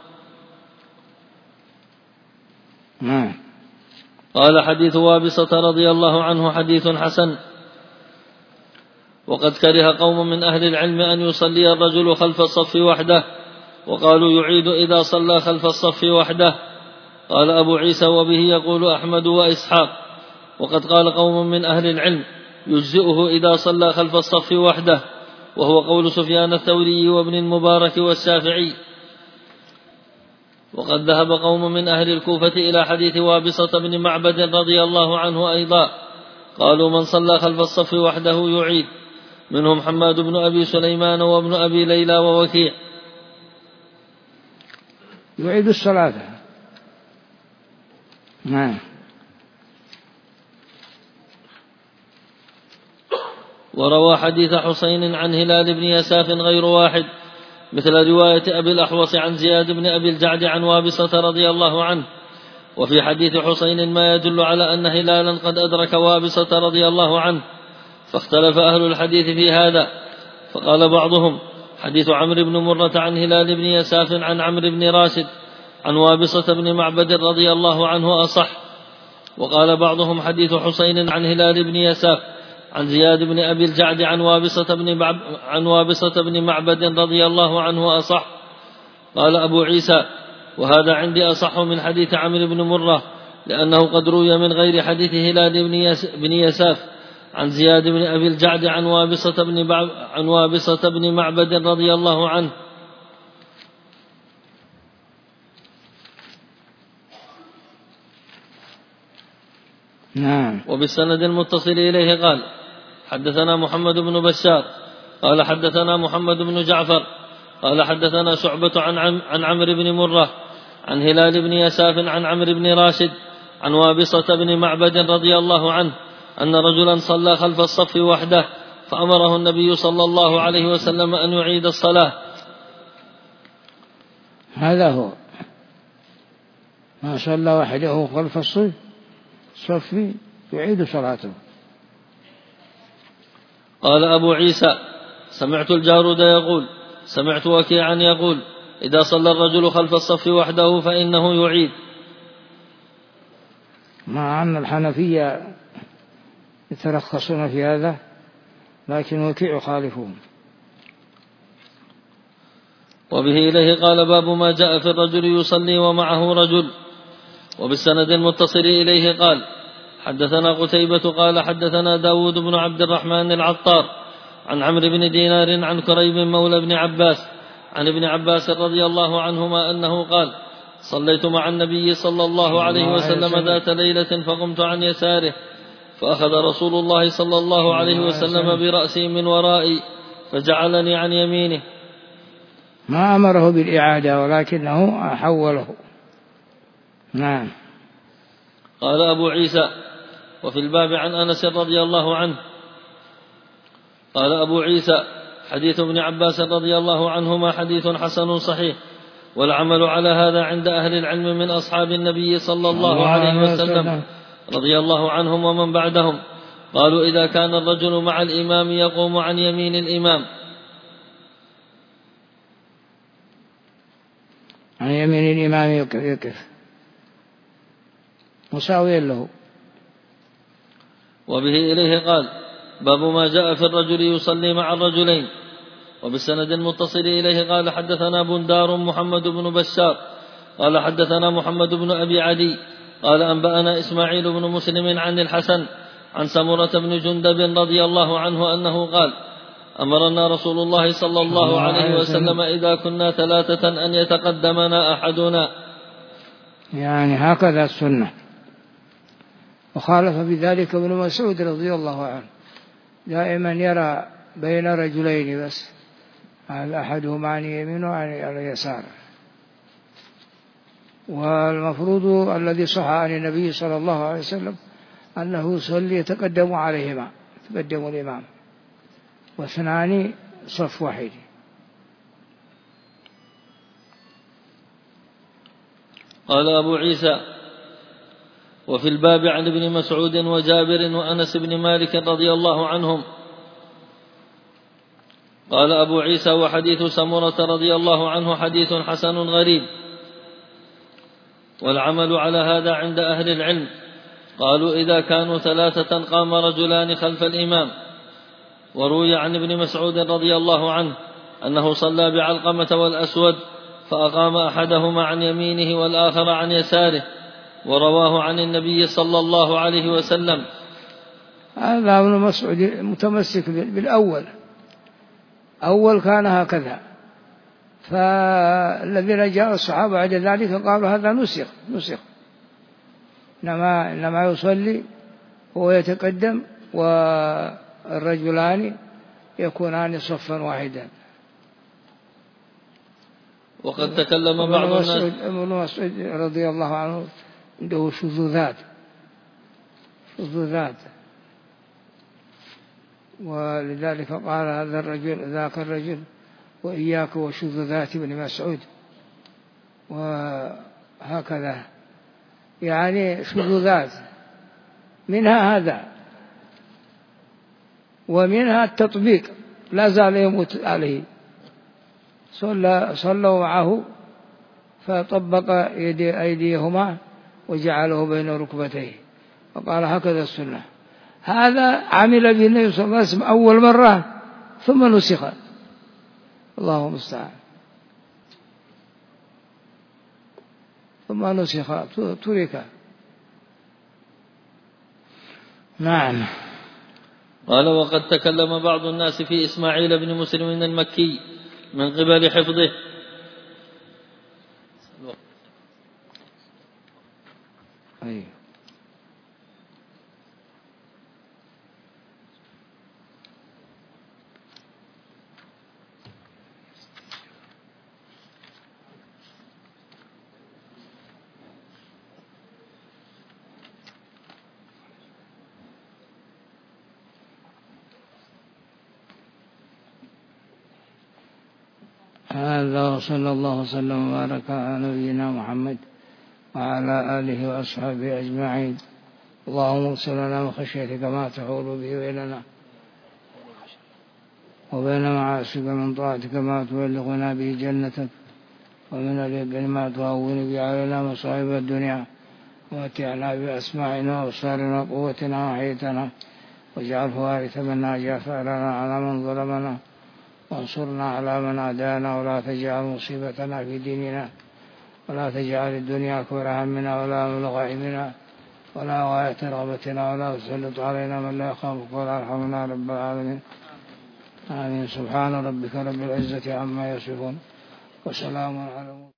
نعم. قال حديث وابصة رضي الله عنه حديث حسن. وقد كره قوم من أهل العلم أن يصلي الرجل خلف الصف وحده، وقالوا يعيد إذا صلى خلف الصف وحده. قال أبو عيسى وبه يقول أحمد وإسحاق. وقد قال قوم من أهل العلم يجزئه إذا صلى خلف الصف وحده، وهو قول سفيان الثوري وابن المبارك والشافعي. وقد ذهب قوم من أهل الكوفة إلى حديث وابصة بن معبد رضي الله عنه أيضا، قالوا من صلى خلف الصف وحده يعيد، منهم حماد بن أبي سليمان وابن أبي ليلى ووكيع. يعيد الصلاة. نعم. وروى حديث حسين عن هلال بن يساف غير واحد، مثل رواية أبي الأحوص عن زياد بن أبي الجعد عن وابصة رضي الله عنه. وفي حديث حسين ما يدل على أن هلالا قد أدرك وابصة رضي الله عنه، فاختلف أهل الحديث في هذا، فقال بعضهم حديث عمرو بن مرة عن هلال بن يساف عن عمرو بن راشد عن وابصة بن معبد رضي الله عنه أصح. وقال بعضهم حديث حسين عن هلال بن يساف عن زياد بن أبي الجعد عن وابصة بن, عن وابصة بن معبد رضي الله عنه أصح. قال أبو عيسى وهذا عندي أصح من حديث عمرو بن مرة، لأنه قد روي من غير حديث هلال بن يساف عن زياد بن أبي الجعد عن وابصة بن, عن وابصة بن معبد رضي الله عنه. نعم. وبالسند المتصل إليه قال حدثنا محمد بن بشار قال حدثنا محمد بن جعفر قال حدثنا شعبة عن, عم عن عمرو بن مرة عن هلال بن يساف عن عمرو بن راشد عن وابصة بن معبد رضي الله عنه أن رجلا صلى خلف الصف وحده، فأمره النبي صلى الله عليه وسلم أن يعيد الصلاة. هذا هو ما صلى وحده خلف الصف صفي يعيد صلاته. قال أبو عيسى سمعت الجارود يقول سمعت وكيعا يقول إذا صلى الرجل خلف الصف وحده فإنه يعيد. مع أن الحنفية يترخصون في هذا، لكن وكيع يخالفون. وبه إليه قال باب ما جاء في الرجل يصلي ومعه رجل. وبالسند المتصل إليه قال حدثنا قتيبة قال حدثنا داود بن عبد الرحمن العطار عن عمرو بن دينار عن كريب مولى بن عباس عن ابن عباس رضي الله عنهما أنه قال صليت مع النبي صلى الله عليه وسلم ذات ليلة فقمت عن يساره، فأخذ رسول الله صلى الله عليه وسلم برأسي من ورائي فجعلني عن يمينه. ما أمره بالإعادة ولكنه حوله. نعم. قال أبو عيسى وفي الباب عن أنس رضي الله عنه. قال أبو عيسى حديث ابن عباس رضي الله عنهما حديث حسن صحيح، والعمل على هذا عند أهل العلم من أصحاب النبي صلى الله عليه وسلم رضي الله عنهم ومن بعدهم. قالوا إذا كان الرجل مع الإمام يقوم عن يمين الإمام عن يمين الإمام يقف مساويا له. وبه إليه قال باب ما جاء في الرجل يصلي مع الرجلين. وبالسند المتصل إليه قال حدثنا بندار محمد بن بشار قال حدثنا محمد بن أبي عدي قال أنبأنا إسماعيل بن مسلم عن الحسن عن سمرة بن جندب رضي الله عنه أنه قال أمرنا رسول الله صلى الله عليه وسلم إذا كنا ثلاثة أن يتقدمنا أحدنا، يعني هكذا السنة. وخالف بذلك ابن مسعود رضي الله عنه، دائما يرى بين رجلين بس، أحدهما عن يمينه وعن يساره. والمفروض الذي صح عن النبي صلى الله عليه وسلم أنه يصلي يتقدم عليهما، يتقدم الإمام، واثنان صف واحد. قال أبو عيسى وفي الباب عن ابن مسعود وجابر وأنس بن مالك رضي الله عنهم. قال أبو عيسى: وحديث سمرة رضي الله عنه حديث حسن غريب، والعمل على هذا عند أهل العلم. قالوا: إذا كانوا ثلاثة قام رجلان خلف الإمام. وروي عن ابن مسعود رضي الله عنه أنه صلى بعلقمة والأسود، فأقام أحدهما عن يمينه والآخر عن يساره، ورواه عن النبي صلى الله عليه وسلم. هذا ابن مسعود متمسك بالأول، أول كان هكذا، فالذين جاءوا الصحابة بعد ذلك قالوا هذا نسخ نسخ إنما, إنما يصلي وهو يتقدم والرجلان يكونان صفا واحدا. وقد تكلم بعض الناس. ابن مسعود رضي الله عنه عنده شذوذات شذوذات ولذلك قال هذا الرجل ذاك الرجل: وإياك وشذوذات ابن مسعود. وهكذا يعني شذوذات، منها هذا ومنها التطبيق، لا زال يموت عليه. صلى صلوا معه فطبق يدي أيديهما وجعله بين ركبتيه وقال هكذا السنة. هذا عمل به النبي صلى الله عليه وسلم أول مرة ثم نسخ، الله المستعان، ثم نسخ ترك. نعم. قال: وقد تكلم بعض الناس في إسماعيل بن مسلم المكي من قبل حفظه. أيه. هذا وصلى الله وسلم وبارك على نبينا محمد وعلى آله وأصحابه أجمعين. اللهم اغفر لنا من خشيتك ما تحول به بيننا وبين معاصيك، من طاعتك ما تبلغنا به جنتك، ومن اليقين ما تهون به علينا مصائب الدنيا، ومتعنا بأسماعنا وأبصارنا وقوتنا وحيتنا، واجعله وارث منا، واجعل ثأرنا على من ظلمنا، وانصرنا على من عادانا، ولا تجعل مصيبتنا في ديننا، ولا تجعل الدنيا أكبر همنا ولا مبلغ علمنا ولا غاية رغبتنا، ولا تسلط علينا من لا يخافك ولا يرحمنا رب العالمين. آمين. سبحان ربك رب العزة عما يصفون، وسلام على